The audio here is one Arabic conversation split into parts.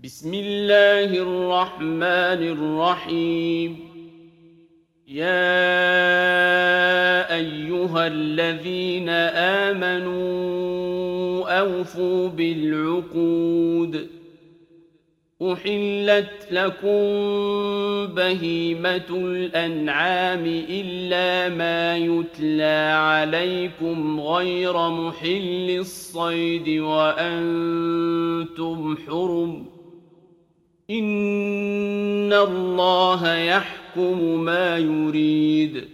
بسم الله الرحمن الرحيم. يا أيها الذين آمنوا أوفوا بالعقود. أحلت لكم بهيمة الأنعام إلا ما يتلى عليكم غير محل الصيد وأنتم حرم. إن الله يحكم ما يريد.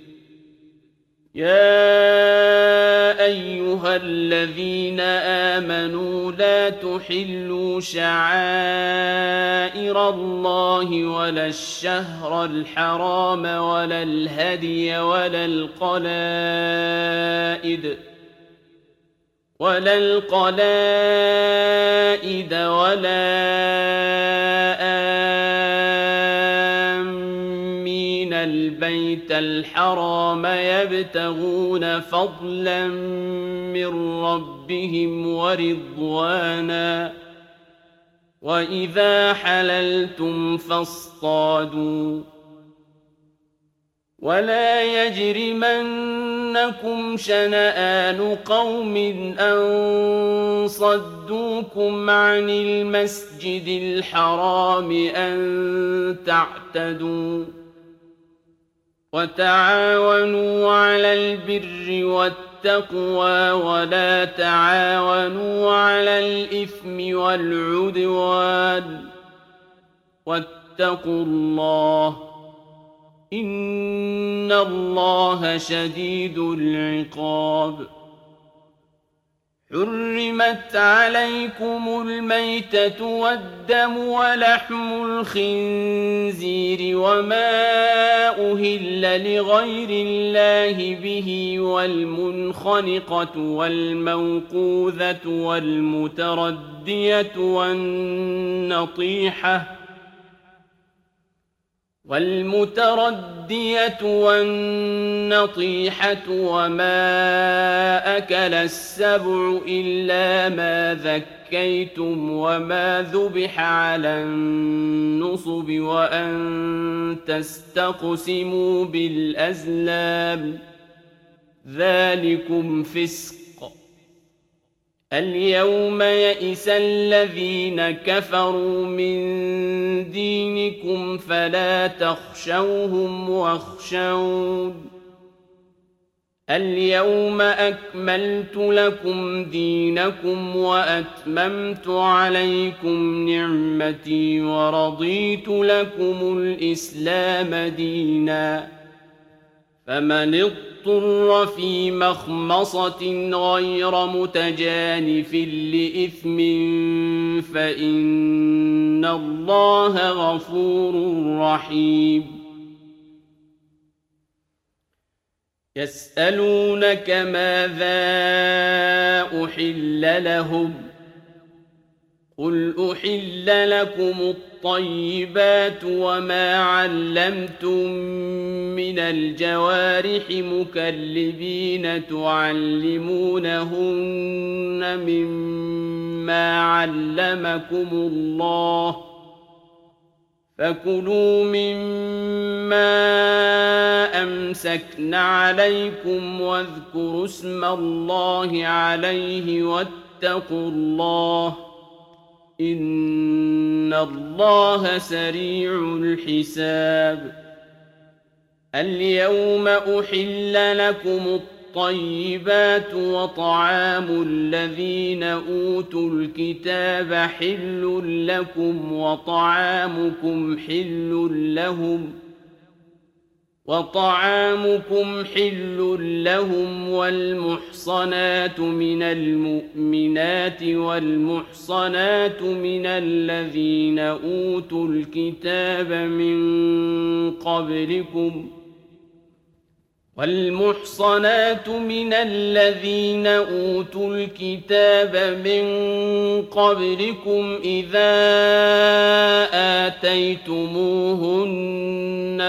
يا أيها الذين آمنوا لا تحلوا شعائر الله ولا الشهر الحرام ولا الهدي ولا القلائد ولا آمين البيت الحرام يبتغون فضلا من ربهم ورضوانا. وإذا حللتم فاصطادوا. ولا يجرمنكم شنآن قوم أن صدوكم عن المسجد الحرام أن تعتدوا. وتعاونوا على البر والتقوى ولا تعاونوا على الإثم والعدوان. واتقوا الله إن الله شديد العقاب. حرمت عليكم الميتة والدم ولحم الخنزير وما أهل لغير الله به والمنخنقة والموقوذة والمتردية والنطيحة وما أكل السبع إلا ما ذكيتم وما ذبح على النصب وأن تستقسموا بالأزلام ذلكم فسق. اليوم يئس الذين كفروا من دينكم فلا تخشوهم واخشون. اليوم أكملت لكم دينكم وأتممت عليكم نعمتي ورضيت لكم الإسلام دينا. فمن اضطر في مخمصة غير متجانف لإثم فإن الله غفور رحيم. يسألونك ماذا أحل لهم قل أحل لكم الطيبات وما علمتم من الجوارح مكلبين تعلمونهن مما علمكم الله فكلوا مما أمسكن عليكم واذكروا اسم الله عليه واتقوا الله إن الله سريع الحساب. اليوم أحل لكم الطيبات وطعام الذين أوتوا الكتاب حل لكم وطعامكم حل لهم والمحصنات من المؤمنات والمحصنات من الذين أوتوا الكتاب من قبلكم إذا آتيتموهن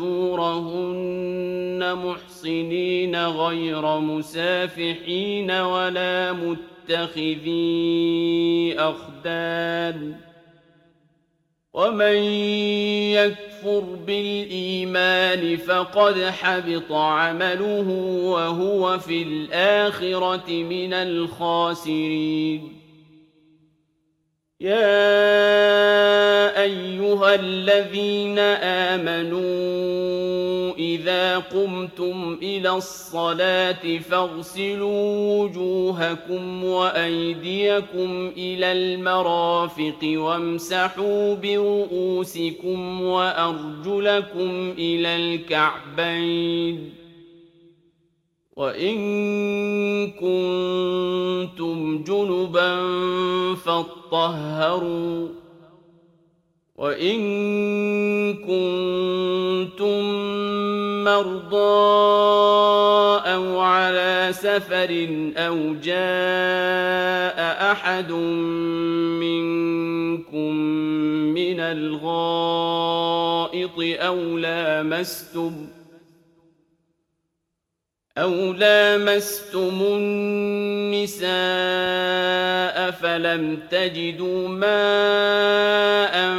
أجورهن محصنين غير مسافحين ولا متخذي أخدان ومن يكفر بالإيمان فقد حبط عمله وهو في الآخرة من الخاسرين. يا أيها الذين آمنوا إذا قمتم إلى الصلاة فاغسلوا وجوهكم وأيديكم إلى المرافق وامسحوا برؤوسكم وأرجلكم إلى الكعبين، وإن كنتم جنبا فاطهروا، وإن كنتم مرضى أو على سفر أو جاء أحد منكم من الغائط أو لامستم النساء فلم تجدوا ماء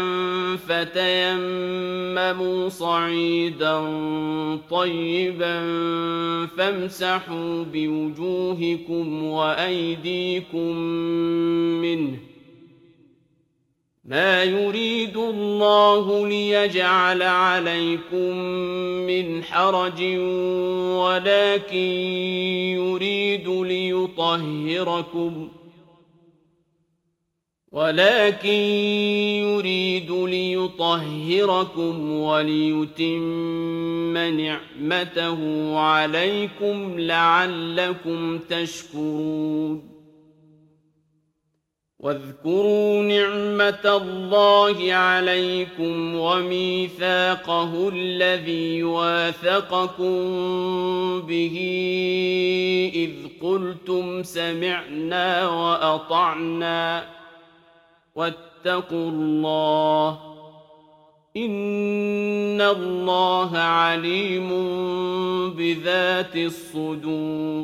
فتيمموا صعيدا طيبا فامسحوا بوجوهكم وأيديكم منه، ما يريد الله ليجعل عليكم من حرج ولكن يريد ليطهركم وليتم نعمته عليكم لعلكم تشكرون. واذكروا نعمة الله عليكم وميثاقه الذي واثقكم به إذ قلتم سمعنا وأطعنا واتقوا الله إن الله عليم بذات الصدور.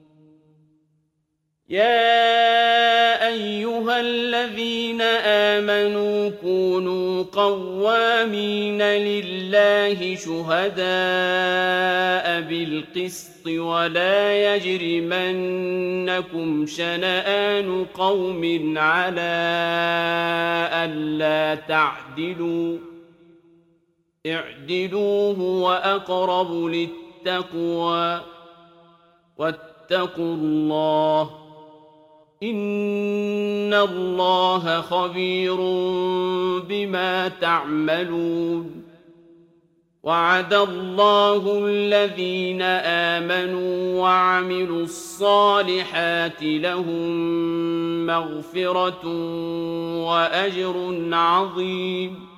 يا أيها الذين آمنوا كونوا قوامين لله شهداء بالقسط ولا يجرمنكم شنآن قوم على ألا تعدلوا، اعدلوا هو أقرب للتقوى، واتقوا الله إن الله خبير بما تعملون. وعد الله الذين آمنوا وعملوا الصالحات لهم مغفرة وأجر عظيم،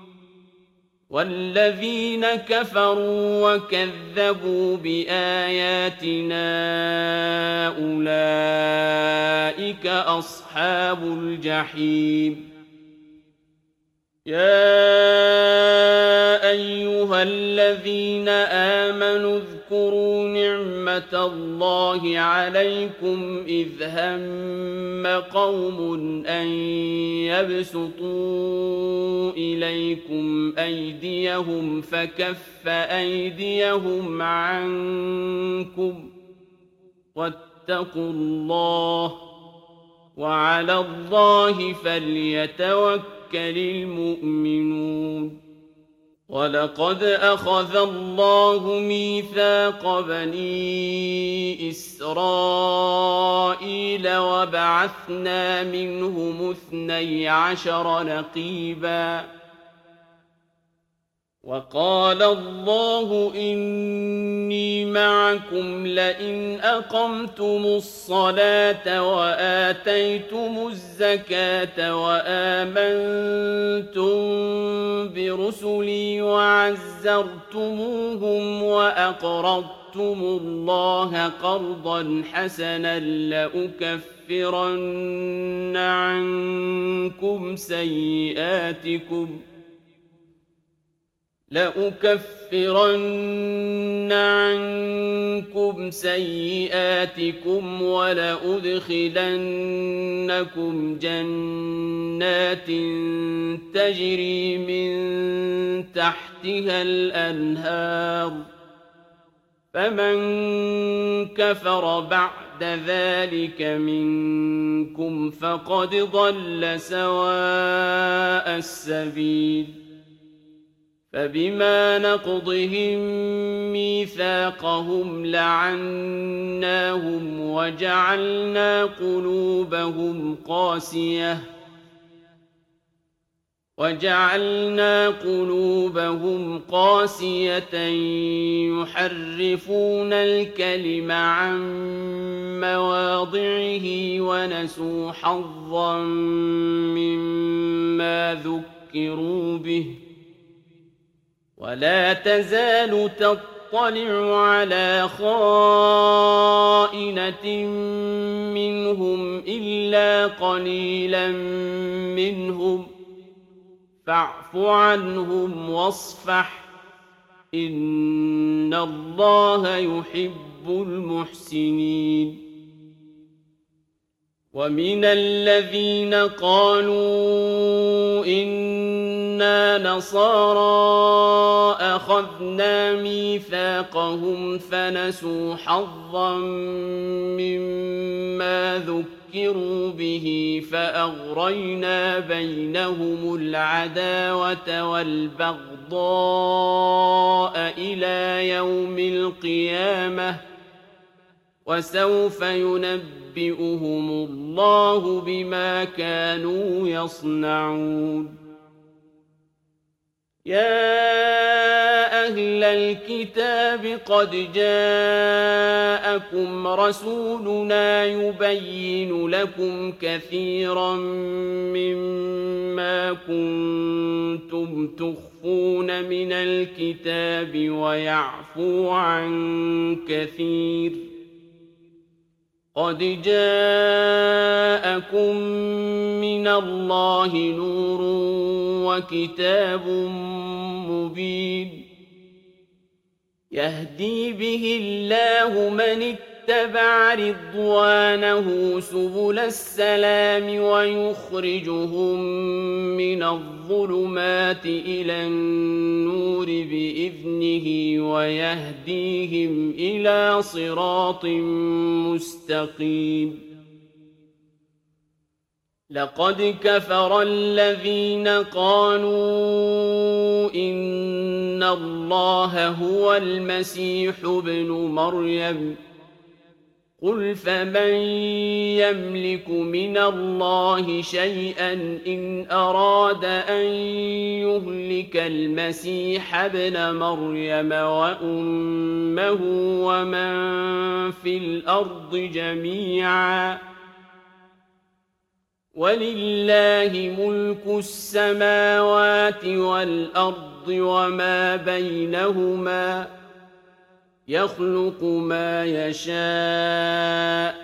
والذين كفروا وكذبوا بآياتنا أولئك أصحاب الجحيم. يا أيها الذين آمنوا اذكروا نعمة الله عليكم إذ هم قوم أن يبسطوا إليكم أيديهم فكف أيديهم عنكم واتقوا الله وعلى الله فليتوكل المؤمنون. ولقد أخذ الله ميثاق بني إسرائيل وبعثنا منهم 12 نقيبا، وقال الله إني معكم لئن أقمتم الصلاة وآتيتم الزكاة وآمنتم برسلي وعزرتموهم وأقرضتم الله قرضا حسنا لأكفرن لأكفرن عنكم سيئاتكم ولأدخلنكم جنات تجري من تحتها الأنهار فمن كفر بعد ذلك منكم فقد ضل سواء السبيل فبما نقضهم ميثاقهم لعناهم وجعلنا قلوبهم قاسية يحرفون الكلم عن مواضعه ونسوا حظا مما ذكروا به ولا تزال تطلع على خائنة منهم إلا قليلا منهم فاعف عنهم واصفح إن الله يحب المحسنين ومن الذين قالوا إنا نصارى أخذنا ميثاقهم فنسوا حظا مما ذكروا به فأغرينا بينهم العداوة والبغضاء إلى يوم القيامة وسوف ينبئهم الله بما كانوا يصنعون يا أهل الكتاب قد جاءكم رسولنا يبين لكم كثيرا مما كنتم تخفون من الكتاب ويعفو عن كثير قد جاءكم من الله نور وكتاب مبين يهدي به الله من اتبع رضوانه سبل السلام ويخرجهم من الظلمات إلى النور بإذنه ويهديهم إلى صراط مستقيم لقد كفر الذين قالوا إن الله هو المسيح ابن مريم قل فمن يملك من الله شيئا إن أراد أن يهلك المسيح ابن مريم وأمه ومن في الأرض جميعا ولله ملك السماوات والأرض وما بينهما يخلق ما يشاء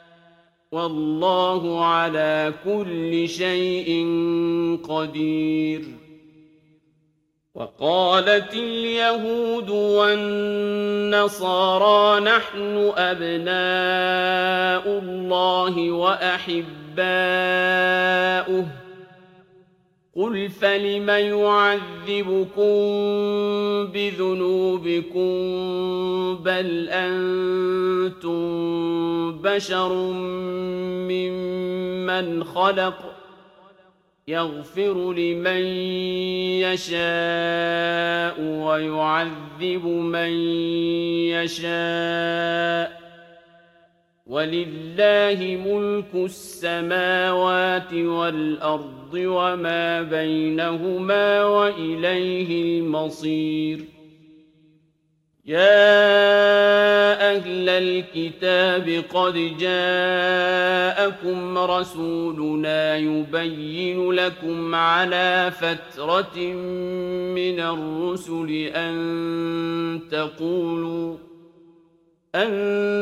والله على كل شيء قدير وقالت اليهود والنصارى نحن أبناء الله وأحباؤه قل فلم يعذبكم بذنوبكم بل أنتم بشر ممن خلق يغفر لمن يشاء ويعذب من يشاء ولله ملك السماوات والأرض وما بينهما وإليه المصير يا أهل الكتاب قد جاءكم رسولنا يبين لكم على فترة من الرسل أن أن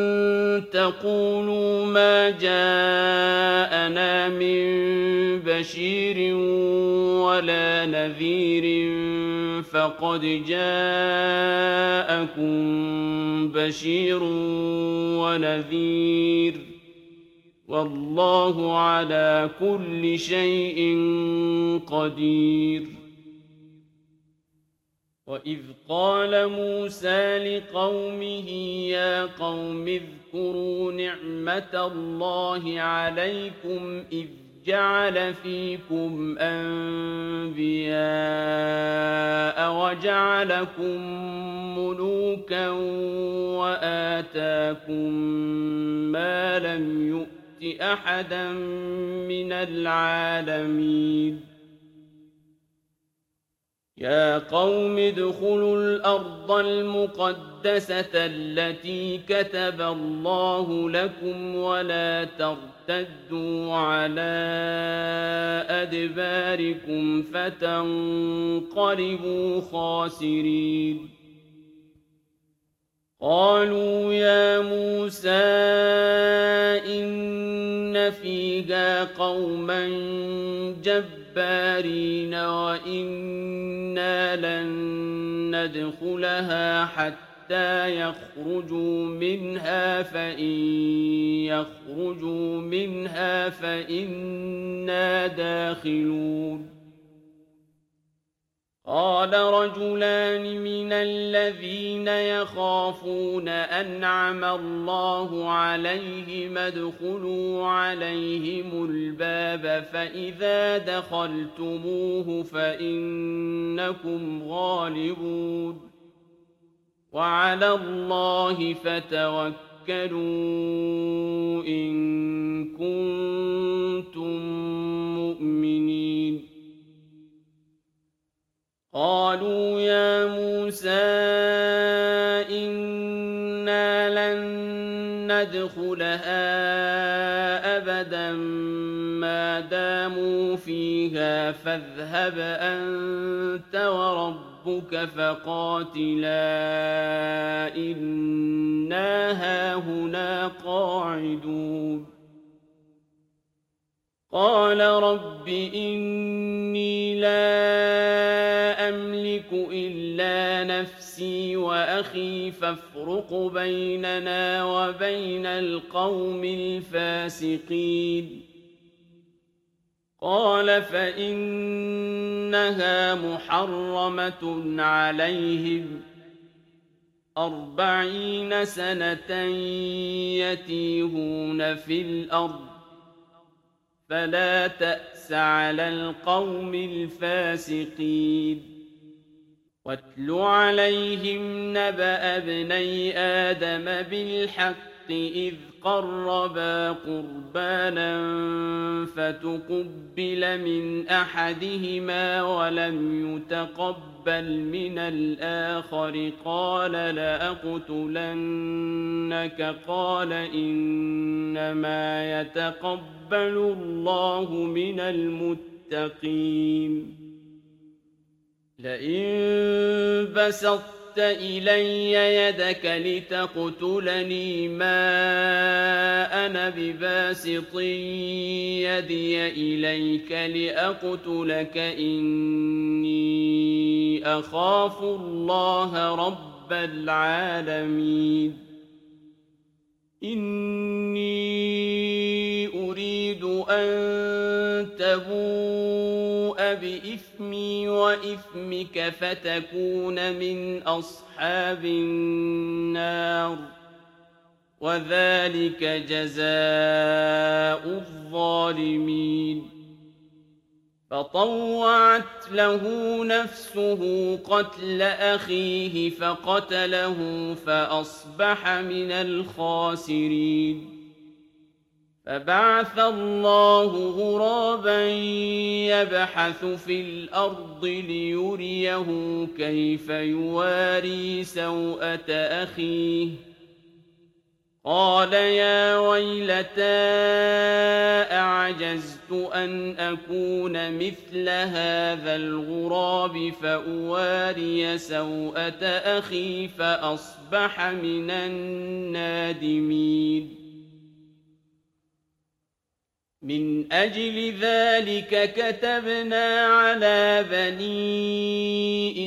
تقولوا ما جاءنا من بشير ولا نذير فقد جاءكم بشير ونذير والله على كل شيء قدير. وإذ قال موسى لقومه يا قوم اذكروا نعمة الله عليكم إذ جعل فيكم أنبياء وجعلكم ملوكا وآتاكم ما لم يؤت أحدا من العالمين. يا قوم ادخلوا الأرض المقدسة التي كتب الله لكم ولا ترتدوا على أدباركم فتنقلبوا خاسرين. قالوا يا موسى إن فيها قوما جبارين وإنا لن ندخلها حتى يخرجوا منها فإن يخرجوا منها فإنا داخلون. قال رجلان من الذين يخافون أنعم الله عليهم ادخلوا عليهم الباب فإذا دخلتموه فإنكم غالبون وعلى الله فتوكلوا إن كنتم مؤمنين. قالوا يا موسى إنا لن ندخلها أبدا ما داموا فيها فاذهب أنت وربك فقاتلا إنا هاهنا قاعدون. قال رب إني لا أملك إلا نفسي وأخي فافرق بيننا وبين القوم الفاسقين. قال فإنها محرمة عليهم 40 سنة يتيهون في الأرض فلا تأس على القوم الفاسقين. واتل عليهم نبأ ابني آدم بالحق إذ قربا قربانا فتقبل من أحدهما ولم يتقبل من الآخر قال لأقتلنك قال إنما يتقبل الله من المتقين. لئن بسطت إلي يدك لتقتلني ما أنا بباسط يدي إليك لأقتلك إني أخاف الله رب العالمين. إني أريد أن تبوء بإثمي وإثمك فتكون من أصحاب النار وذلك جزاء الظالمين. فطوعت له نفسه قتل أخيه فقتله فأصبح من الخاسرين. فبعث الله غرابا يبحث في الأرض ليريه كيف يواري سوءة أخيه قال يا ويلتى أعجزت أن أكون مثل هذا الغراب فأواري سوءة أخي فأصبح من النادمين من أجل ذلك كتبنا على بني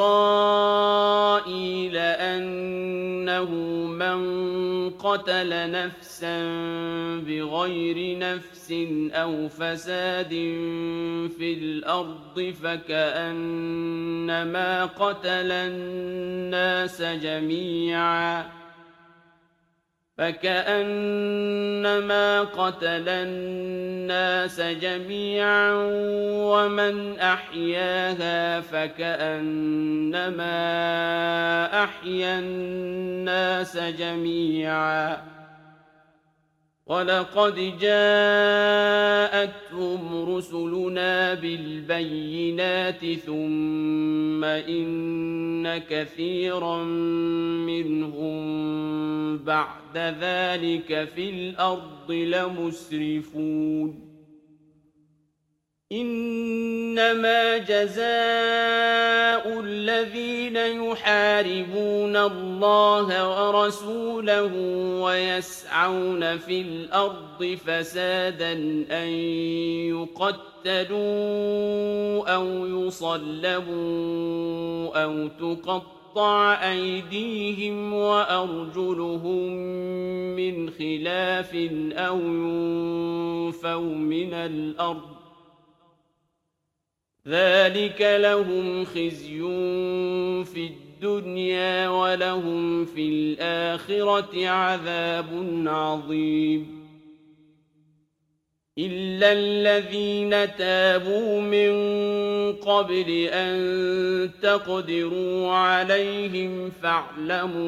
إسرائيل أنه من قتل نفسا بغير نفس أو فساد في الأرض فكأنما قتل الناس جميعا ومن أحياها فكأنما أحيا الناس جميعا ولقد جاءتهم رسلنا بالبينات ثم إن كثيرا منهم بعد ذلك في الأرض لمسرفون إنما جزاء الذين يحاربون الله ورسوله ويسعون في الأرض فسادا أن يقتلوا أو يصلبوا أو تقطع أيديهم وأرجلهم من خلاف أو ينفوا من الأرض ذلك لهم خزي في الدنيا ولهم في الآخرة عذاب عظيم إلا الذين تابوا من قبل أن تقدروا عليهم فاعلموا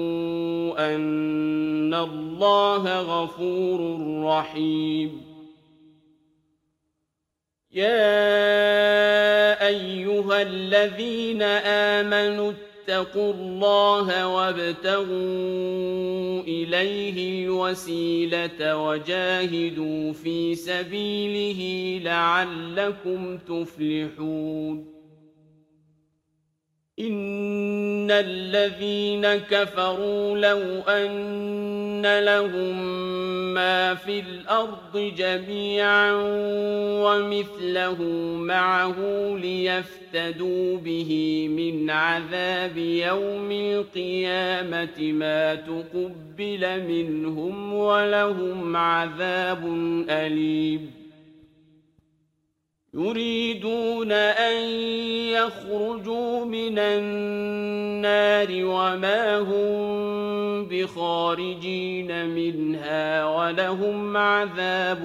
أن الله غفور رحيم يا أيها الذين آمنوا اتقوا الله وابتغوا إليه الوسيلة وجاهدوا في سبيله لعلكم تفلحون إن الذين كفروا لو أن لهم ما في الأرض جميعا ومثله معه ليفتدوا به من عذاب يوم القيامة ما تقبل منهم ولهم عذاب أليم يريدون أن يخرجوا من النار وما هم بخارجين منها ولهم عذاب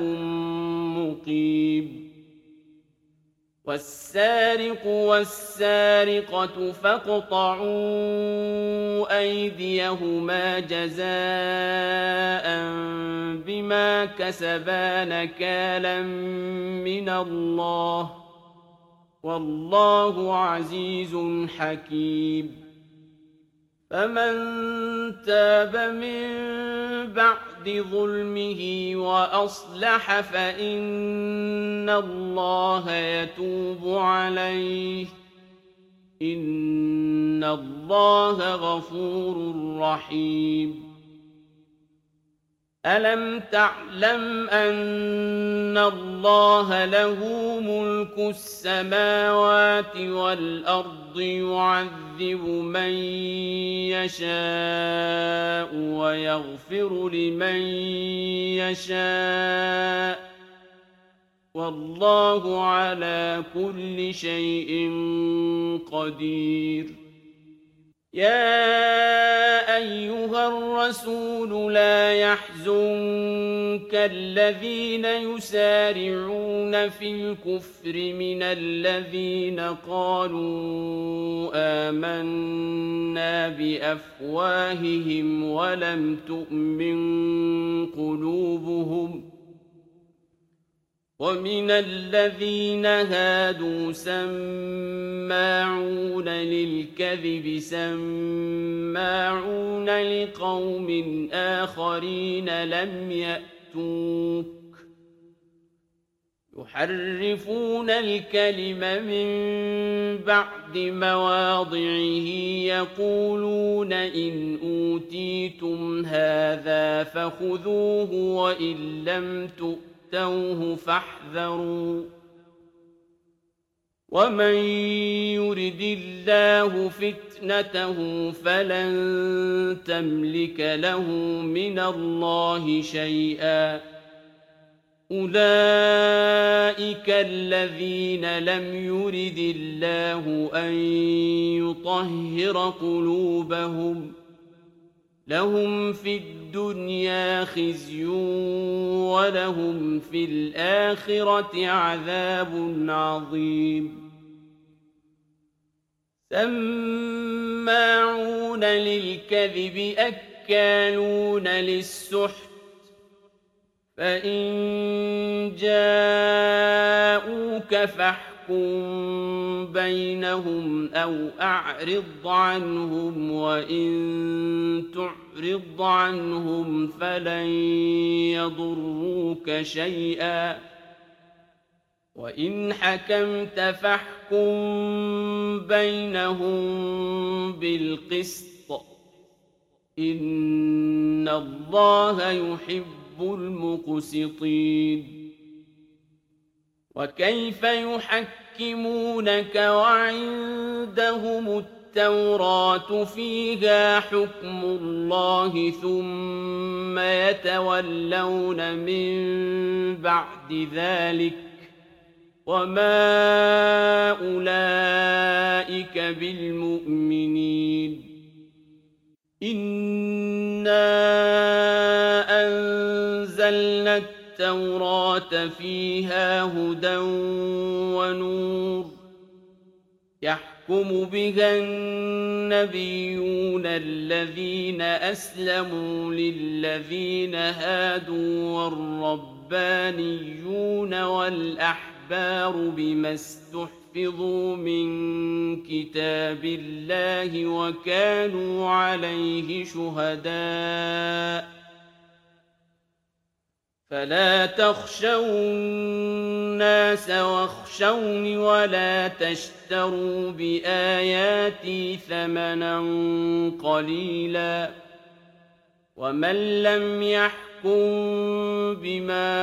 مقيم والسارق والسارقة فاقطعوا أيديهما جزاء بما كسبا نكالا من الله والله عزيز حكيم فمن تاب من بعد ظلمه وأصلح فإن الله يتوب عليه إن الله غفور رحيم ألم تعلم أن الله له ملك السماوات والأرض يعذب من يشاء ويغفر لمن يشاء والله على كل شيء قدير يا أيها الرسول لا يحزنك الذين يسارعون في الكفر من الذين قالوا آمنا بأفواههم ولم تؤمن قلوبهم ومن الذين هادوا سماعون للكذب سماعون لقوم آخرين لم يأتوك يحرفون الكلم من بعد مواضعه يقولون إن أوتيتم هذا فخذوه وإن لم تؤتوه فاحذروا ومن يرد الله فتنته فلن تملك له من الله شيئا أولئك الذين لم يرد الله أن يطهر قلوبهم لهم في الدنيا خزي ولهم في الآخرة عذاب عظيم سماعون للكذب أكالون للسحت فإن جاءوك فاحكم بينهم أو أعرض عنهم وإن تعرض عنهم فلن يضروك شيئا وإن حكمت فاحكم بينهم بالقسط إن الله يحب المقسطين وكيف يحكمونك وعندهم التوراة فيها حكم الله ثم يتولون من بعد ذلك وما أولئك بالمؤمنين إنا أنزلنا التوراة فيها هدى ونور يحكم بها النبيون الذين أسلموا للذين هادوا والربانيون والأحبار بما استحفظوا من كتاب الله وكانوا عليه شهداء فلا تخشوا الناس واخشوني ولا تشتروا بآياتي ثمنا قليلا ومن لم يحكم بما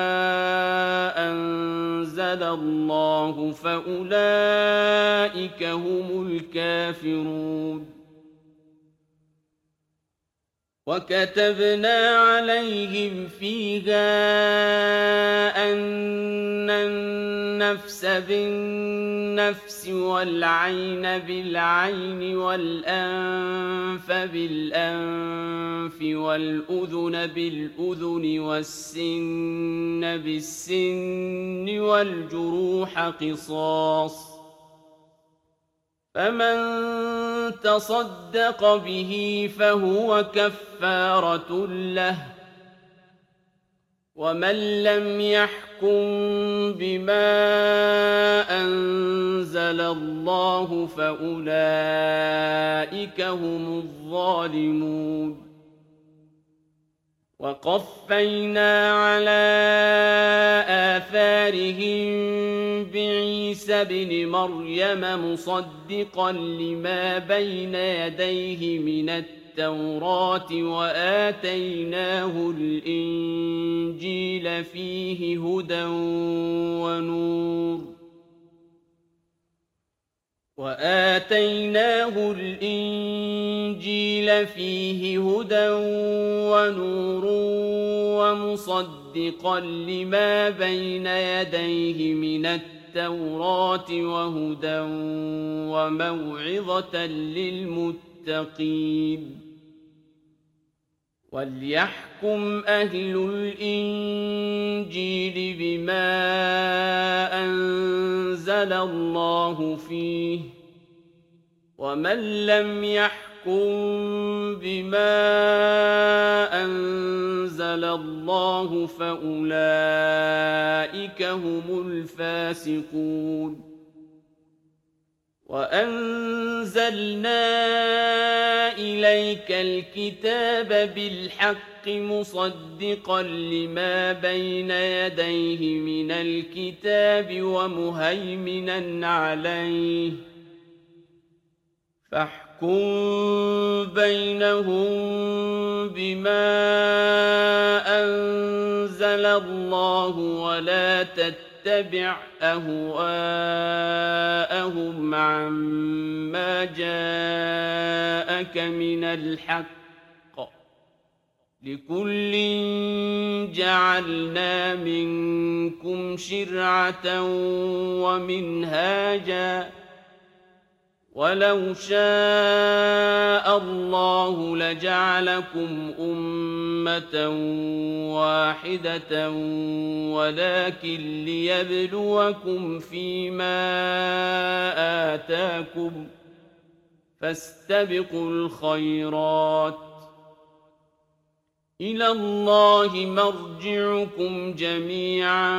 أنزل الله فأولئك هم الكافرون وكتبنا عليهم فيها أن النفس بالنفس والعين بالعين والأنف بالأنف والأذن بالأذن والسن بالسن والجروح قصاص فمن تصدق به فهو كفارة له ومن لم يحكم بما أنزل الله فأولئك هم الظالمون وقفينا على آثارهم بعيسى ابن مريم مصدقا لما بين يديه من التوراة وآتيناه الإنجيل فيه هدى ونور وآتيناه الإنجيل فيه هدى ونور ومصدقا لما بين يديه من التوراة وهدى وموعظة للمتقين وليحكم أهل الإنجيل بما أنزل الله فيه ومن لم يحكم بما أنزل الله فأولئك هم الفاسقون وأنزلنا إليك الكتاب بالحق مصدقا لما بين يديه من الكتاب ومهيمنا عليه فاحكم بينهم بما أنزل الله ولا تتبع أهواءهم عما جاءك من الحق لكل جعلنا منكم شرعة ومنهاجا ولو شاء الله لجعلكم أمة واحدة ولكن ليبلوكم فيما آتاكم فاستبقوا الخيرات إلى الله مرجعكم جميعا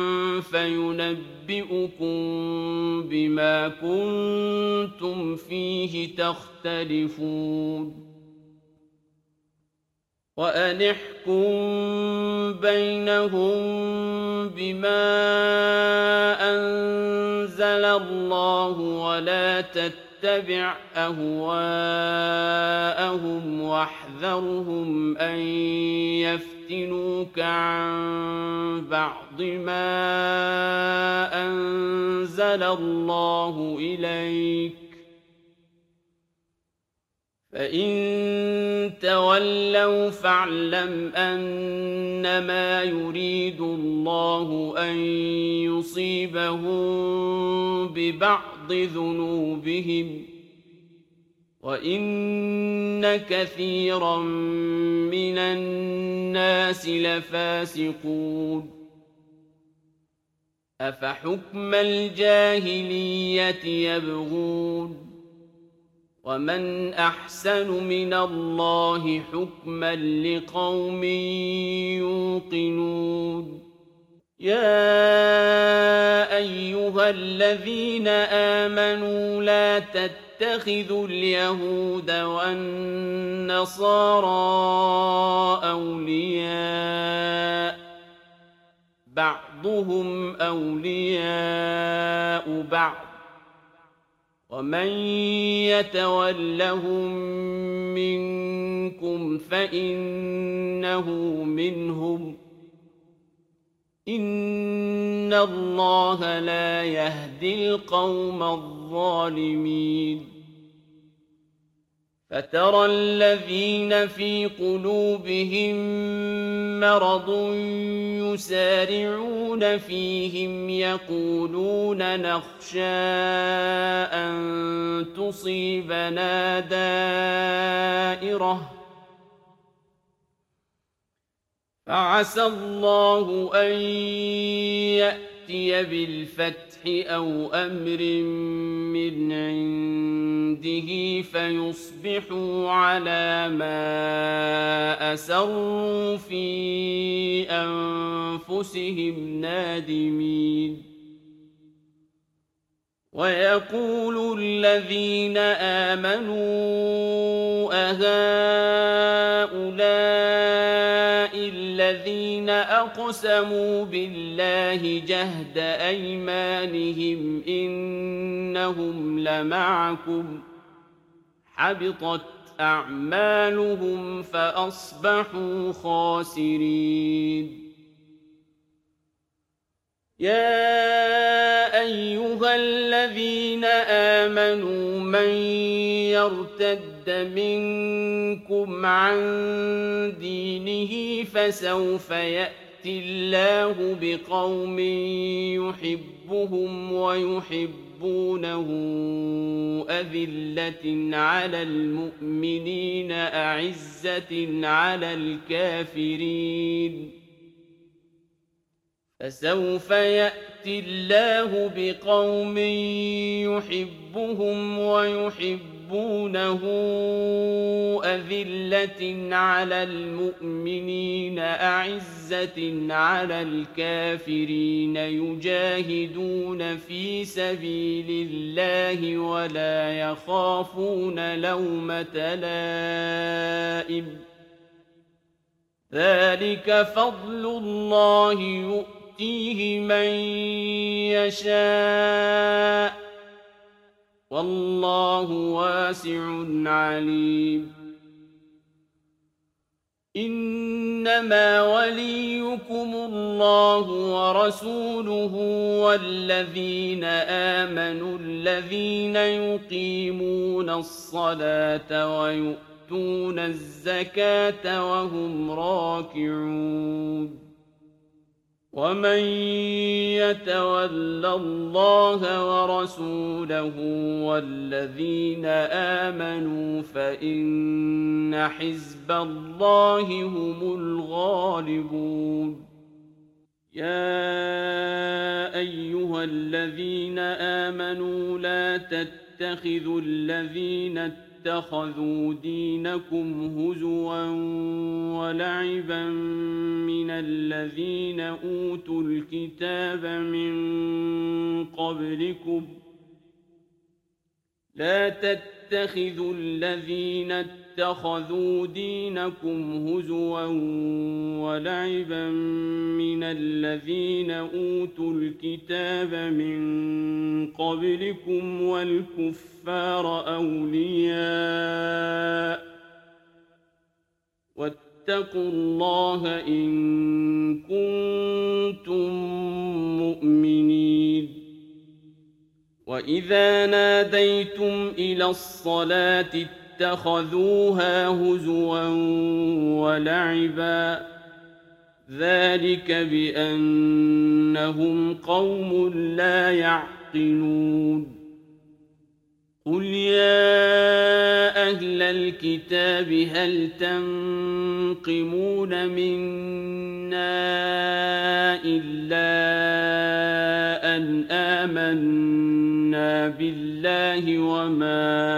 فينبئكم بما كنتم فيه تختلفون وأن احكم بينهم بما أنزل الله ولا تتبع أهواءهم واحذرهم أن يفتنوك عن بعض ما أنزل الله إليك فإن تولوا فاعلم أنما يريد الله أن يصيبهم ببعض ذنوبهم وإن كثيرا من الناس لفاسقون أفحكم الجاهلية يبغون ومن أحسن من الله حكما لقوم يوقنون يا أيها الذين آمنوا لا تتخذوا اليهود والنصارى أولياء بعضهم أولياء بعض ومن يتولهم منكم فإنه منهم إن الله لا يهدي القوم الظالمين فترى الذين في قلوبهم مرض يسارعون فيهم يقولون نخشى أن تصيبنا دائرة فعسى الله أن يأتي بالفتح أو أمر من عنده فيصبحوا على ما أسروا في أنفسهم نادمين ويقول الذين آمنوا أهؤلاء الذين أقسموا بالله جهد أيمانهم إنهم لمعكم حبطت أعمالهم فأصبحوا خاسرين يا أيها الذين آمنوا من يرتد منكم عن دينه فسوف يأتي الله بقوم يحبهم ويحبونه أذلة على المؤمنين أعزة على الكافرين فسوف يأتي الله بقوم يحبهم ويحبونه أذلة على المؤمنين أعزة على الكافرين يجاهدون في سبيل الله ولا يخافون لومة لائم ذلك فضل الله يؤتيه من يشاء والله واسع عليم إنما وليكم الله ورسوله والذين آمنوا الذين يقيمون الصلاة ويؤتون الزكاة وهم راكعون ومن يتول الله ورسوله والذين آمنوا فإن حزب الله هم الغالبون يا أيها الذين آمنوا لا تتخذوا الذين اتخذوا دينكم هزوا ولعبا من الذين أوتوا الكتاب من قبلكم لا تتخذوا الذين اتخذوا دينكم هزوا ولعبا من الذين أوتوا الكتاب من قبلكم والكفار أولياء واتقوا الله إن كنتم مؤمنين وإذا ناديتم إلى الصلاة اتخذوها هزوا ولعبا ذلك بأنهم قوم لا يعقلون قل يا أهل الكتاب هل تنقمون منا إلا أن آمنا بالله وما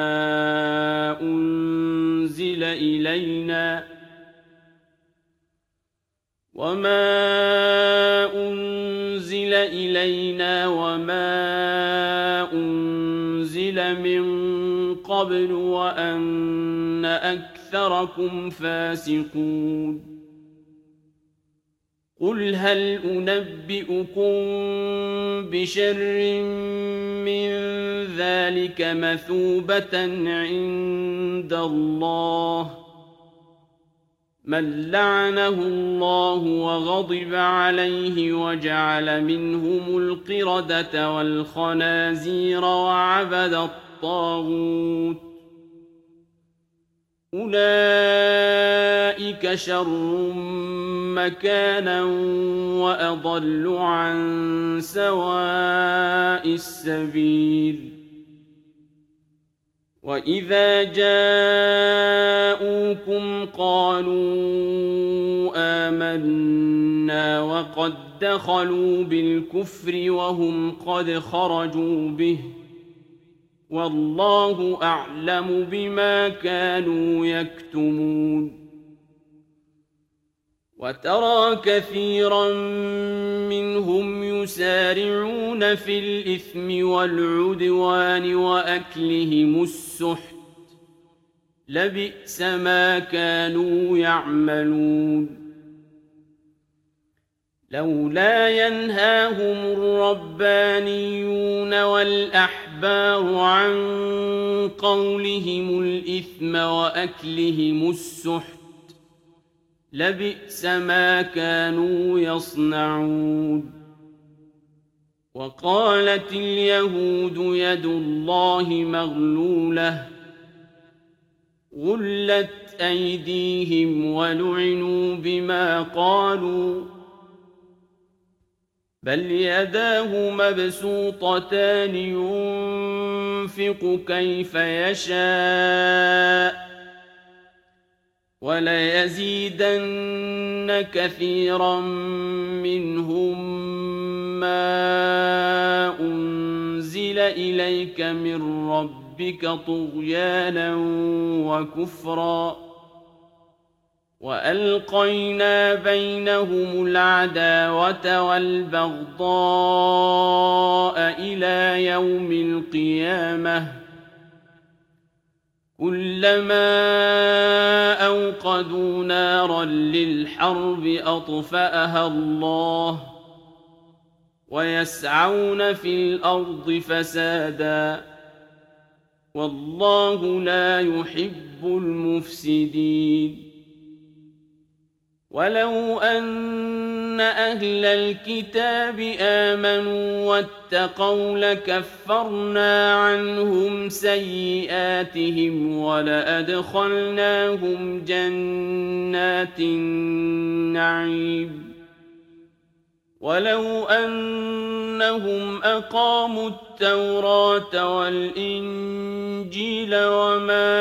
أنزل إلينا وما أنزل من قبل وأن أكثركم فاسقون قل هل أنبئكم بشر من ذلك مثوبة عند الله من لعنه الله وغضب عليه وجعل منهم القردة والخنازير وعبد الطاغوت أولئك شر مكانا وأضل عن سواء السبيل وإذا جاءوكم قالوا آمنا وقد دخلوا بالكفر وهم قد خرجوا به والله أعلم بما كانوا يكتمون وترى كثيرا منهم يسارعون في الإثم والعدوان وأكلهم السحت لبئس ما كانوا يعملون لولا ينهاهم الربانيون والأحبار عن قولهم الإثم وأكلهم السحت لبئس ما كانوا يصنعون وقالت اليهود يد الله مغلولة غلت أيديهم ولعنوا بما قالوا بل يداه مبسوطتان ينفق كيف يشاء وليزيدن كثيرا منهم ما أنزل إليك من ربك طغيانا وكفرا وألقينا بينهم العداوة والبغضاء إلى يوم القيامة كلما أوقدوا نارا للحرب أطفأها الله ويسعون في الأرض فسادا والله لا يحب المفسدين ولو أن أهل الكتاب آمنوا واتقوا لكفرنا عنهم سيئاتهم ولأدخلناهم جنات النعيم ولو أنهم أقاموا التوراة والإنجيل وما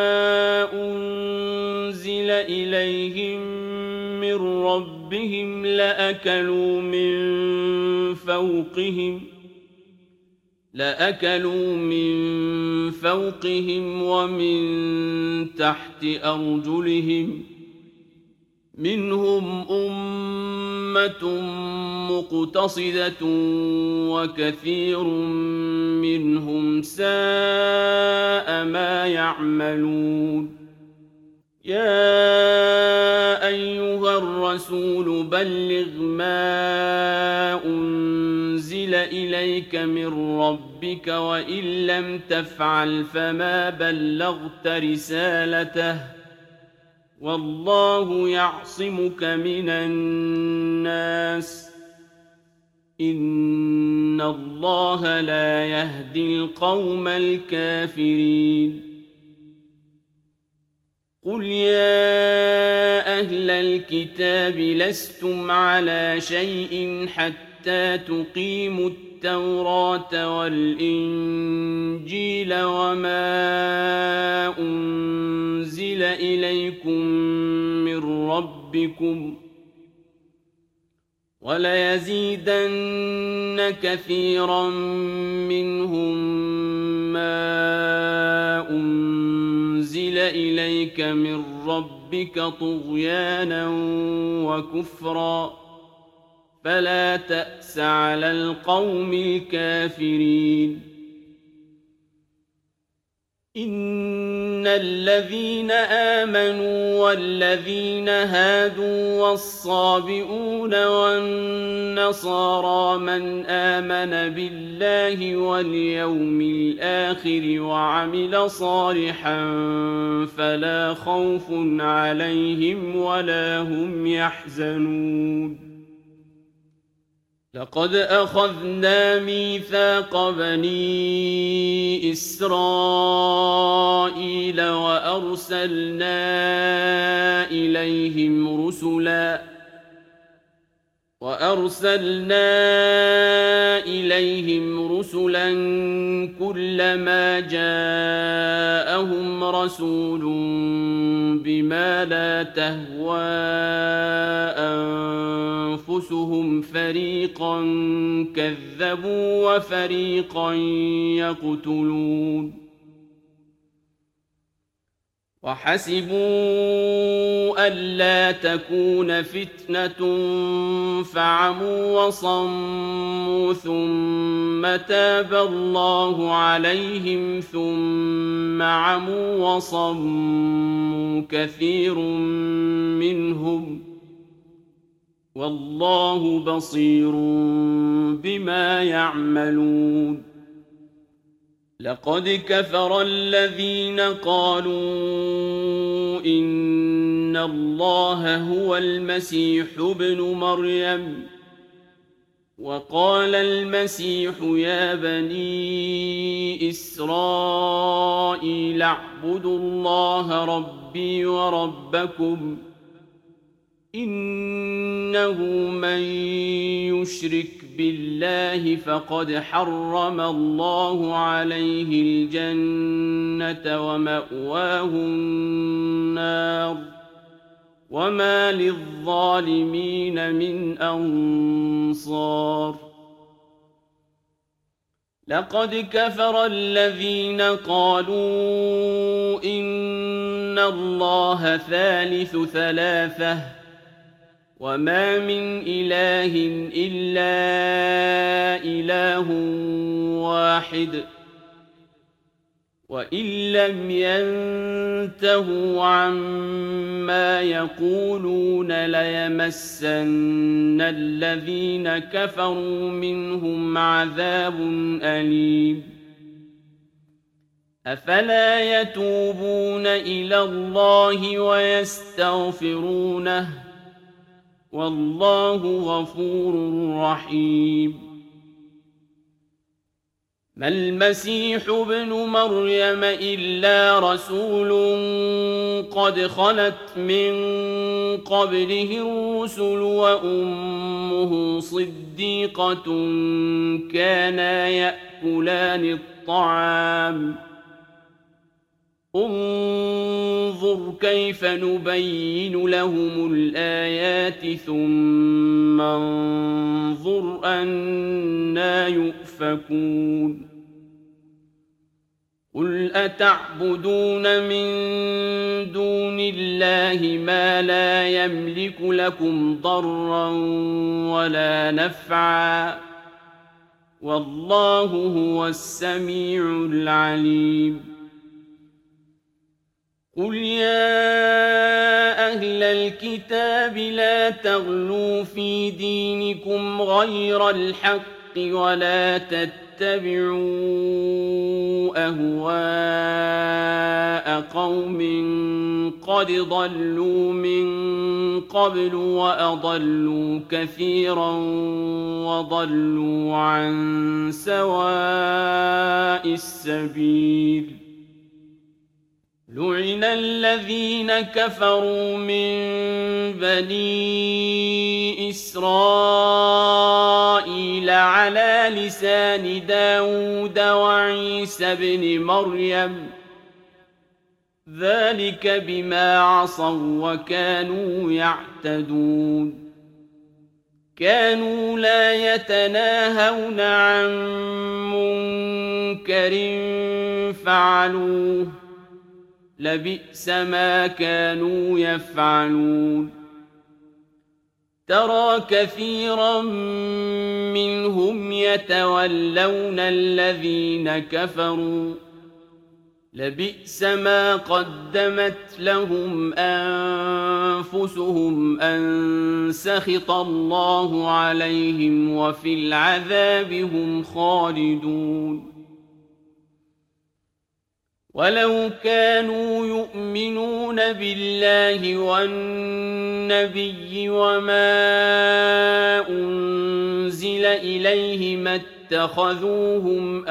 أنزل إليهم من ربهم لأكلوا من فوقهم ومن تحت أرجلهم منهم أمة مقتصدة وكثير منهم ساء ما يعملون يا أيها الرسول بلغ ما أنزل إليك من ربك وإن لم تفعل فما بلغت رسالته والله يعصمك من الناس إن الله لا يهدي القوم الكافرين قل يا أهل الكتاب لستم على شيء حتى تقيموا التوراة والإنجيل وما أنزل إليكم من ربكم وليزيدن كثيرا منهم ما أنزل إليك من ربك طغيانا وكفرا فلا تأس على القوم الكافرين إن الذين آمنوا والذين هادوا والصابئون والنصارى من آمن بالله واليوم الآخر وعمل صالحا فلا خوف عليهم ولا هم يحزنون لقد أخذنا ميثاق بني إسرائيل وأرسلنا إليهم رسلا كلما جاءهم رسول بما لا تهوى أنفسهم فريقا كذبوا وفريقا يقتلون وحسبوا ألا تكون فتنة فعموا وصموا ثم تاب الله عليهم ثم عموا وصموا كثير منهم والله بصير بما يعملون لقد كفر الذين قالوا إن الله هو المسيح ابن مريم وقال المسيح يا بني إسرائيل اعبدوا الله ربي وربكم إنه من يشرك بالله فقد حرم الله عليه الجنة ومأواه النار وما للظالمين من أنصار لقد كفر الذين قالوا إن الله ثالث ثلاثة وما من إله إلا إله واحد وإن لم ينتهوا عما يقولون ليمسن الذين كفروا منهم عذاب أليم أفلا يتوبون إلى الله ويستغفرونه والله غفور رحيم ما المسيح ابن مريم إلا رسول قد خلت من قبله الرسل وأمه صديقة كانا يأكلان الطعام انظر كيف نبين لهم الآيات ثم انظر أنى يؤفكون قل أتعبدون من دون الله ما لا يملك لكم ضرا ولا نفعا والله هو السميع العليم قل يا أهل الكتاب لا تغلوا في دينكم غير الحق ولا تتبعوا أهواء قوم قد ضلوا من قبل وأضلوا كثيرا وضلوا عن سواء السبيل لعن الذين كفروا من بني إسرائيل على لسان داود وعيسى بن مريم ذلك بما عصوا وكانوا يعتدون كانوا لا يتناهون عن منكر فعلوه لبئس ما كانوا يفعلون ترى كثيرا منهم يتولون الذين كفروا لبئس ما قدمت لهم أنفسهم أن سخط الله عليهم وفي العذاب هم خالدون ولو كانوا يؤمنون بالله والنبي وما أنزل إليه ما اتخذوهم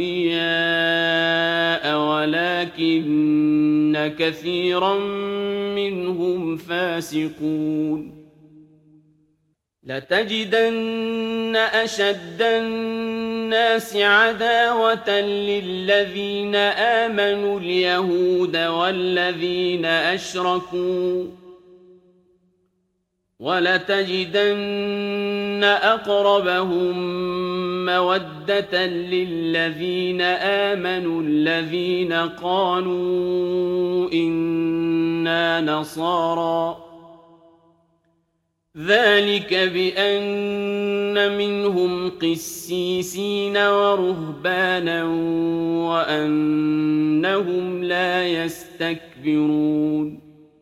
أولياء ولكن كثيرا منهم فاسقون لتجدن أشد الناس عداوة للذين آمنوا اليهود والذين أشركوا ولتجدن أقربهم مودة للذين آمنوا الذين قالوا إنا نصارى ذلك بأن منهم قسيسين ورهبانا وأنهم لا يستكبرون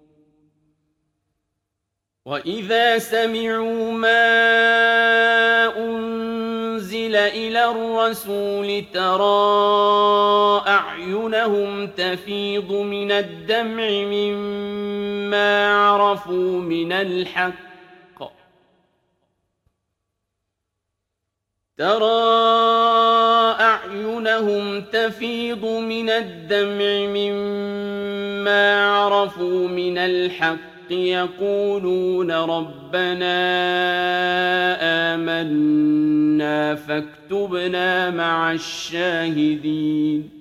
وإذا سمعوا ما أنزل إلى الرسول ترى أعينهم تفيض من الدمع مما عرفوا من الحق تفيض من الدمع مما عرفوا من الحق يقولون ربنا آمنا فاكتبنا مع الشاهدين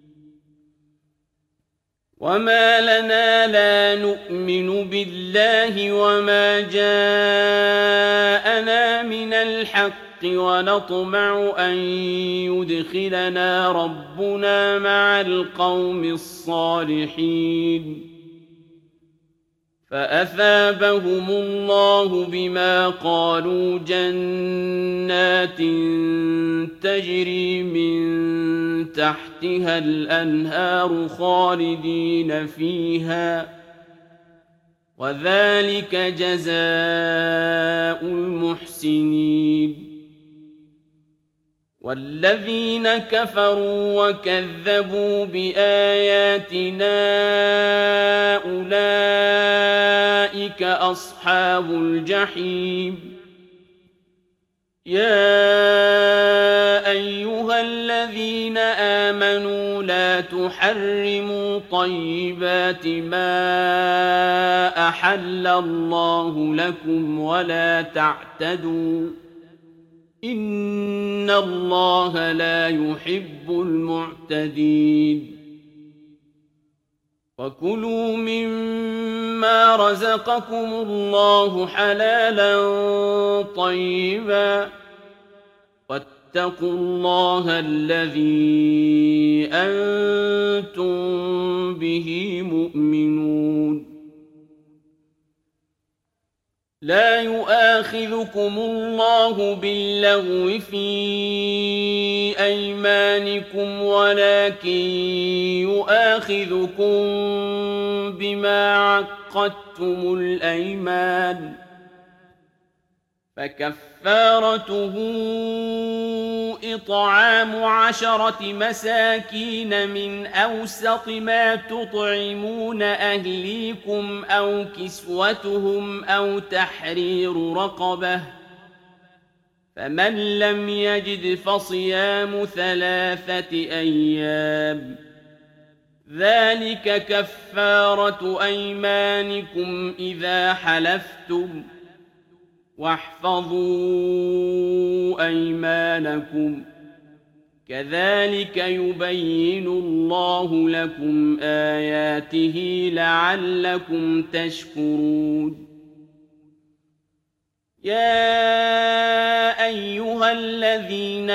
وما لنا لا نؤمن بالله وما جاءنا من الحق ونطمع أن يدخلنا ربنا مع القوم الصالحين فأثابهم الله بما قالوا جنات تجري من تحتها الأنهار خالدين فيها وذلك جزاء المحسنين والذين كفروا وكذبوا بآياتنا أولئك أصحاب الجحيم يا أيها الذين آمنوا لا تحرموا طيبات ما أحل الله لكم ولا تعتدوا إن الله لا يحب المعتدين وكلوا مما رزقكم الله حلالا طيبا واتقوا الله الذي أنتم به مؤمنون لا يؤاخذكم الله باللغو في أيمانكم ولكن يؤاخذكم بما عقدتم الأيمان فكفارته إطعام 10 مساكين من أوسط ما تطعمون أهليكم أو كسوتهم أو تحرير رقبة فمن لم يجد فصيام 3 أيام ذلك كفارة أيمانكم إذا حلفتم واحفظوا أيمانكم كذلك يبين الله لكم آياته لعلكم تشكرون يا أيها الذين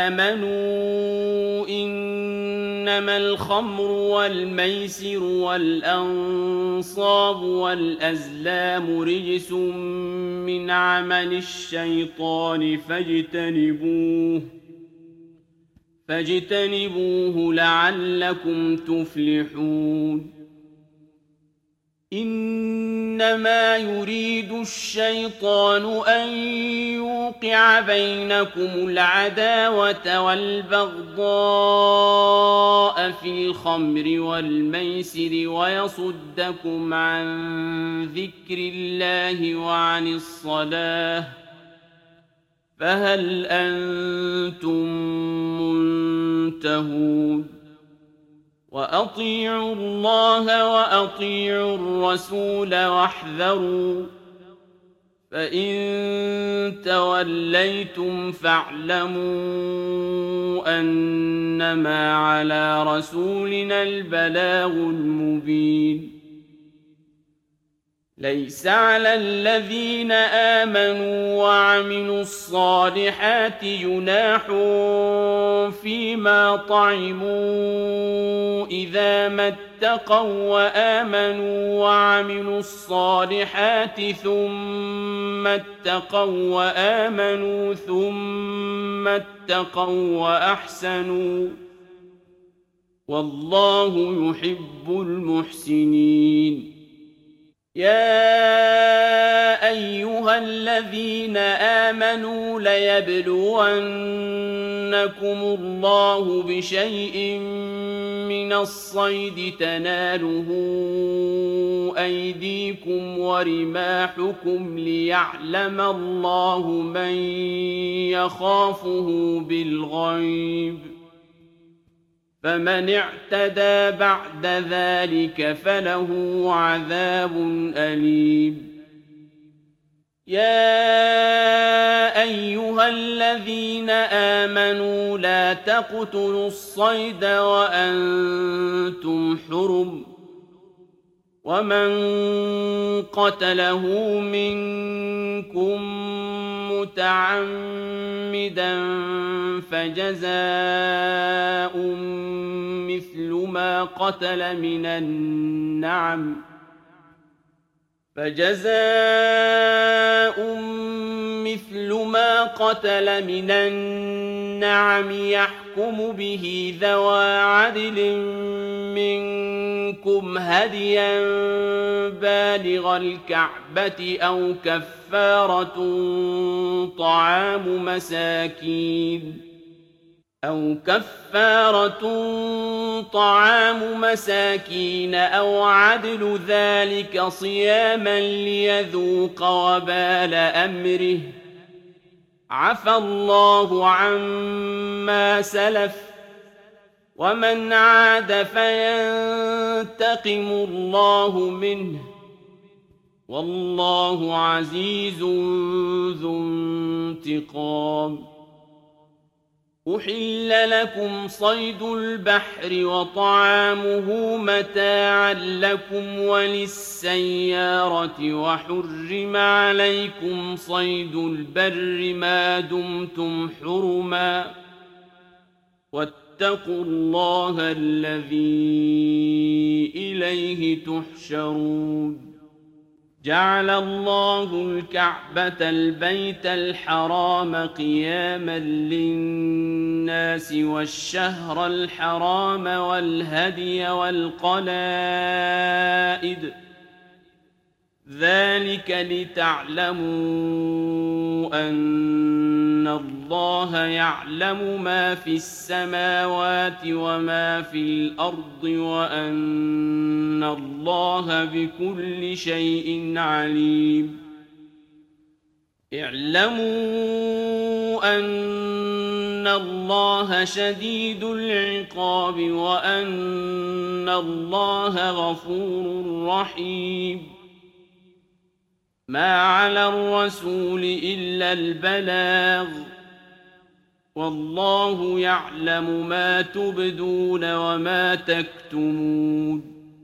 آمنوا إنما الخمر والميسر والأنصاب والأزلام رجس من عمل الشيطان فاجتنبوه لعلكم تفلحون إنما يريد الشيطان أن يوقع بينكم العداوة والبغضاء في الخمر والميسر ويصدكم عن ذكر الله وعن الصلاة فهل أنتم منتهون وأطيعوا الله وأطيعوا الرسول واحذروا فإن توليتم فاعلموا أنما على رسولنا البلاغ المبين ليس على الذين آمنوا وعملوا الصالحات جناح فيما طعموا إذا ما اتقوا وآمنوا وعملوا الصالحات ثم اتقوا وآمنوا ثم اتقوا وأحسنوا والله يحب المحسنين يا أيها الذين آمنوا ليبلونكم الله بشيء من الصيد تناله أيديكم ورماحكم ليعلم الله من يخافه بالغيب فمن اعتدى بعد ذلك فله عذاب أليم يا أيها الذين آمنوا لا تقتلوا الصيد وأنتم حرم ومن قتله منكم متعمدا فجزاء مثل ما قتل من النعم يحكم به ذوى عدل منكم هديا بالغ الكعبة أو كفارة طعام مساكين أو عدل ذلك صياما ليذوق وبال أمره عفى الله عما سلف ومن عاد فينتقم الله منه والله عزيز ذو انتقام. أحل لكم صيد البحر وطعامه متاعا لكم وللسيارة وحرم عليكم صيد البر ما دمتم حرما واتقوا الله الذي إليه تحشرون. جعل الله الكعبة البيت الحرام قياما للناس والشهر الحرام والهدي والقلائد ذلك لتعلموا أن الله يعلم ما في السماوات وما في الأرض وأن الله بكل شيء عليم. اعلموا أن الله شديد العقاب وأن الله غفور رحيم. ما على الرسول إلا البلاغ والله يعلم ما تبدون وما تكتمون.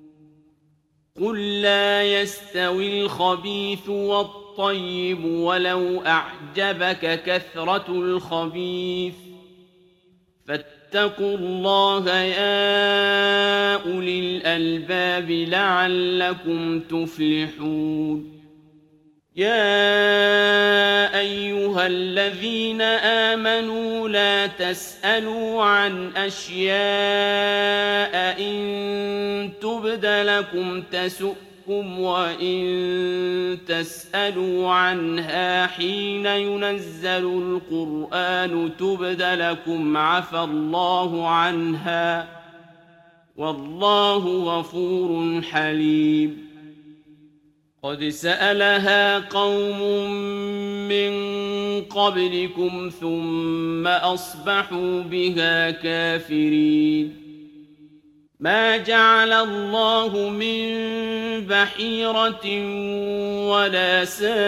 قل لا يستوي الخبيث والطيب ولو أعجبك كثرة الخبيث فاتقوا الله يا أولي الألباب لعلكم تفلحون. يا أيها الذين آمنوا لا تسألوا عن أشياء إن تبد لكم تسؤكم وإن تسألوا عنها حين ينزل القرآن تبد لكم عفى الله عنها والله غفور حليم. قد سألها قوم من قبلكم ثم أصبحوا بها كافرين. ما جعل الله من بحيرة ولا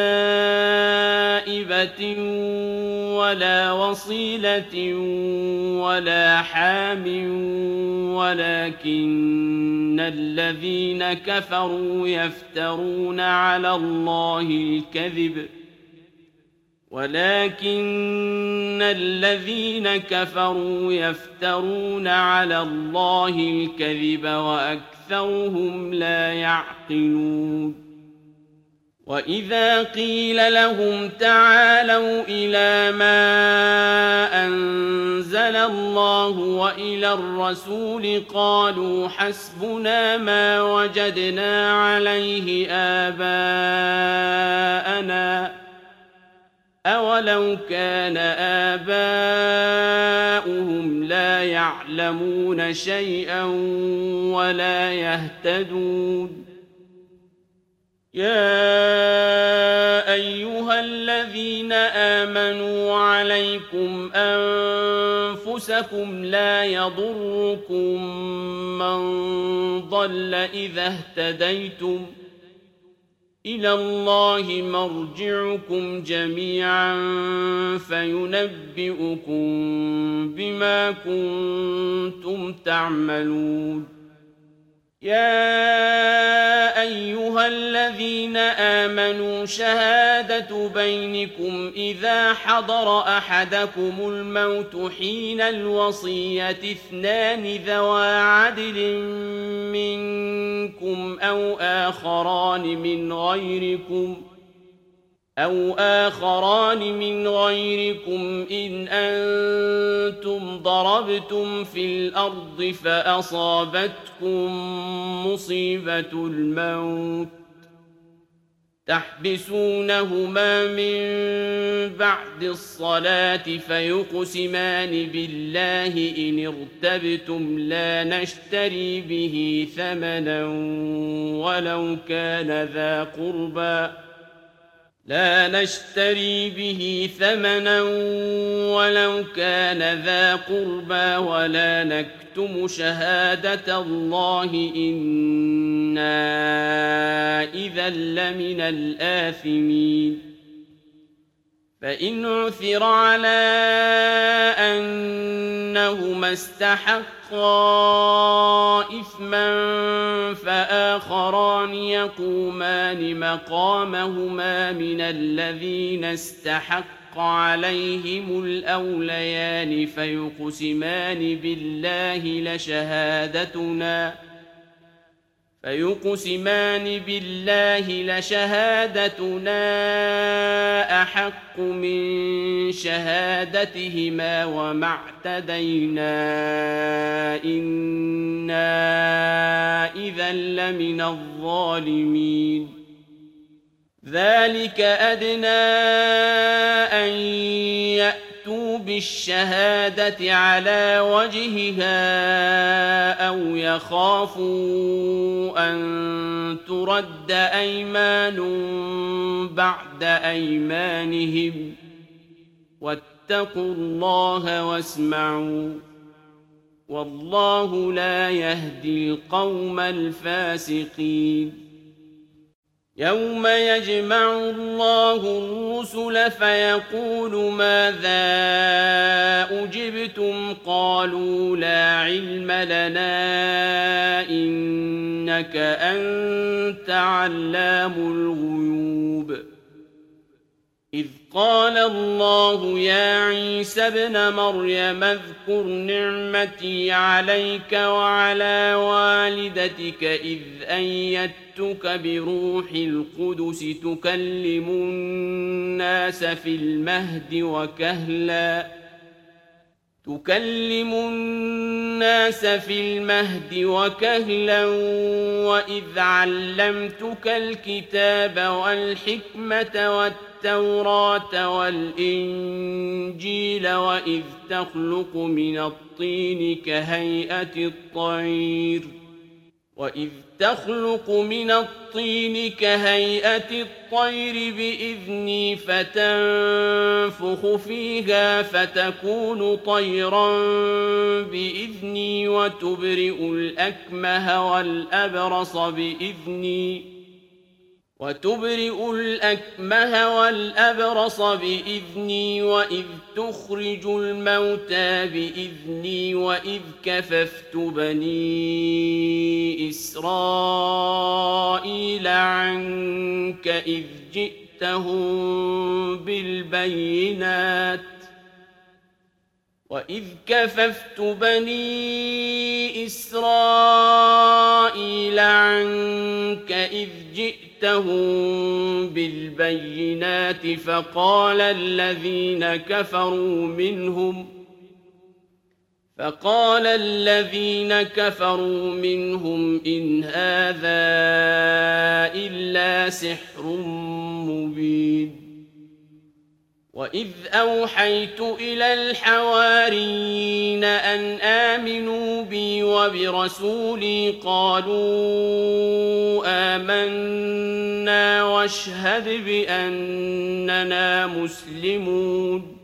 سائبة ولا وصيلة ولا حام ولكن الذين كفروا يفترون على الله الكذب وأكثرهم لا يعقلون. وإذا قيل لهم تعالوا إلى ما أنزل الله وإلى الرسول قالوا حسبنا ما وجدنا عليه آباءنا أولو كان آباؤهم لا يعلمون شيئا ولا يهتدون. يا أيها الذين آمنوا عليكم أنفسكم لا يضركم من ضل إذا اهتديتم إلى الله مرجعكم جميعا فينبئكم بما كنتم تعملون. يا أيها الذين آمنوا شهادة بينكم إذا حضر أحدكم الموت حين الوصية اثنان ذوى عدل منكم أو آخران من غيركم إن أنتم ضربتم في الأرض فأصابتكم مصيبة الموت تحبسونهما من بعد الصلاة فيقسمان بالله إن ارتبتم لا نشتري به ثمنا ولو كان ذا قربى ولا نكتم شهادة الله إنا إذا لمن الآثمين فإن عثر على أنهما استحقا إثما فآخران يقومان مقامهما من الذين استحق عليهم الأوليان فيقسمان بالله لشهادتنا أحق من شهادتهما وما اعتدينا إنا إذا لمن الظالمين ذلك أدنى أن يأتوا بالشهادة على وجهها أو يخافوا أن ترد أيمان بعد أيمانهم واتقوا الله واسمعوا والله لا يهدي القوم الفاسقين يوم يجمع الله الرسل فيقول ماذا أجبتم قالوا لا علم لنا إنك أنت علام الغيوب إذ قال الله يا عيسى ابن مريم اذكر نعمتي عليك وعلى والدتك إذ أيدتك بروح القدس تكلم الناس في المهد وكهلا وإذ علمتك الكتاب والحكمة والتوراة والإنجيل وإذ تخلق من الطين كهيئة الطير بإذني فتنفخ فيها فتكون طيرا بإذني وتبرئ الأكمه والأبرص بإذني وإذ تخرج الموتى بإذني وإذ كففت بني إسرائيل عنك إذ جئتهم بالبينات فقال الذين كفروا منهم إن هذا إلا سحر مبين وإذ أوحيت إلى الحواريين أن آمنوا بي وبرسولي قالوا آمنا واشهد بأننا مسلمون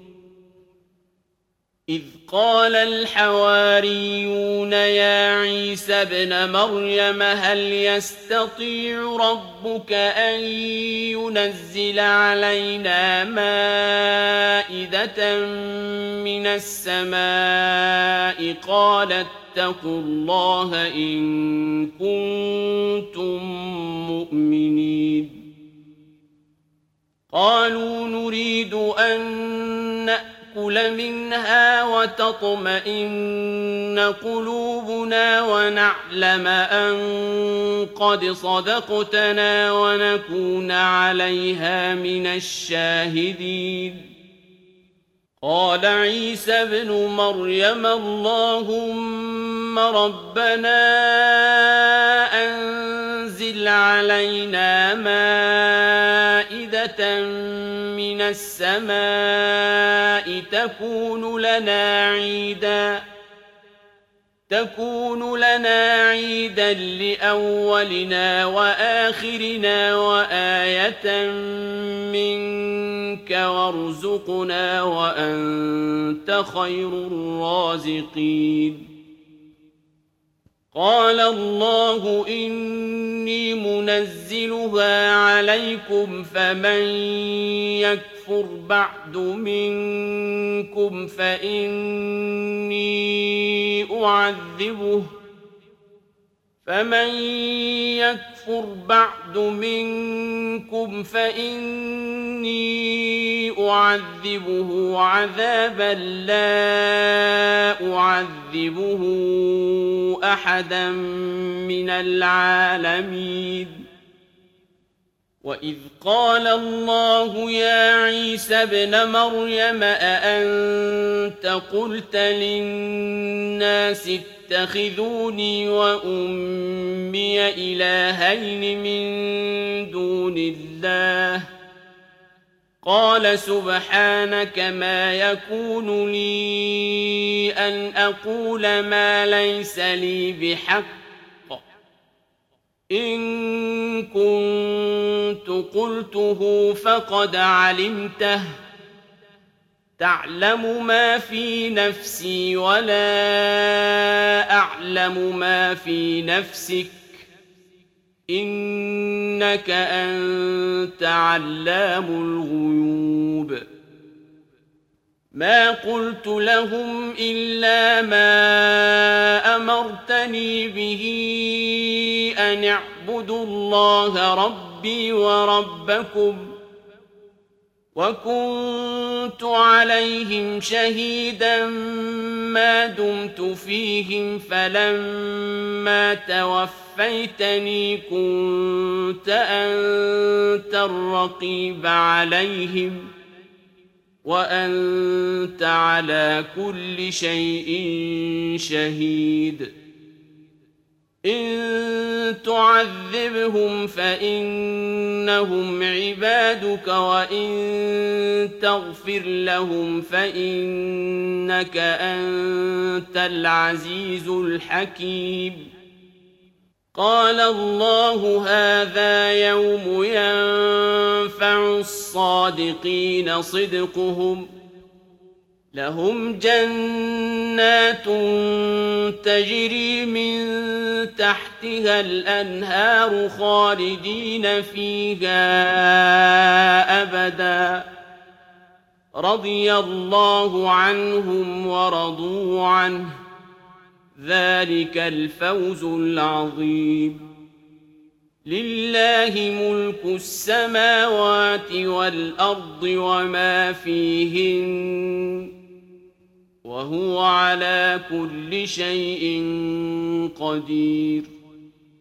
إذ قال الحواريون يا عيسى ابن مريم هل يستطيع ربك أن ينزل علينا مائدة من السماء قال اتقوا الله إن كنتم مؤمنين نأكل منها وتطمئن قلوبنا ونعلم أن قد صدقتنا ونكون عليها من الشاهدين. قال عيسى ابن مريم اللهم ربنا أنزل علينا مائدة من السماء تكون لنا عيدا لأولنا وآخرنا وآية منك وارزقنا وأنت خير الرازقين. قال الله إني منزلها عليكم فمن يكفر بعد منكم فإني أعذبه عذابا لا أعذبه أحدا من العالمين. وإذ قال الله يا عيسى ابن مريم أأنت قلت للناس اتخذوني وأمي إلهين من دون الله قال سبحانك ما يكون لي أن أقول ما ليس لي بحق إن كنت قلته فقد علمته تعلم ما في نفسي ولا أعلم ما في نفسك إنك أنت علام الغيوب. ما قلت لهم إلا ما أمرتني به أن اعبدوا الله ربي وربكم وكنت عليهم شهيدا ما دمت فيهم فلما توفيتني كنت أنت الرقيب عليهم وأنت على كل شيء شهيد. إن تعذبهم فإنهم عبادك وإن تغفر لهم فإنك أنت العزيز الحكيم. قال الله هذا يوم ينفع الصادقين صدقهم لهم جنات تجري من تحتها الأنهار خالدين فيها أبدا رضي الله عنهم ورضوا عنه ذلك الفوز العظيم. لله ملك السماوات والأرض وما فيهن وهو على كل شيء قدير.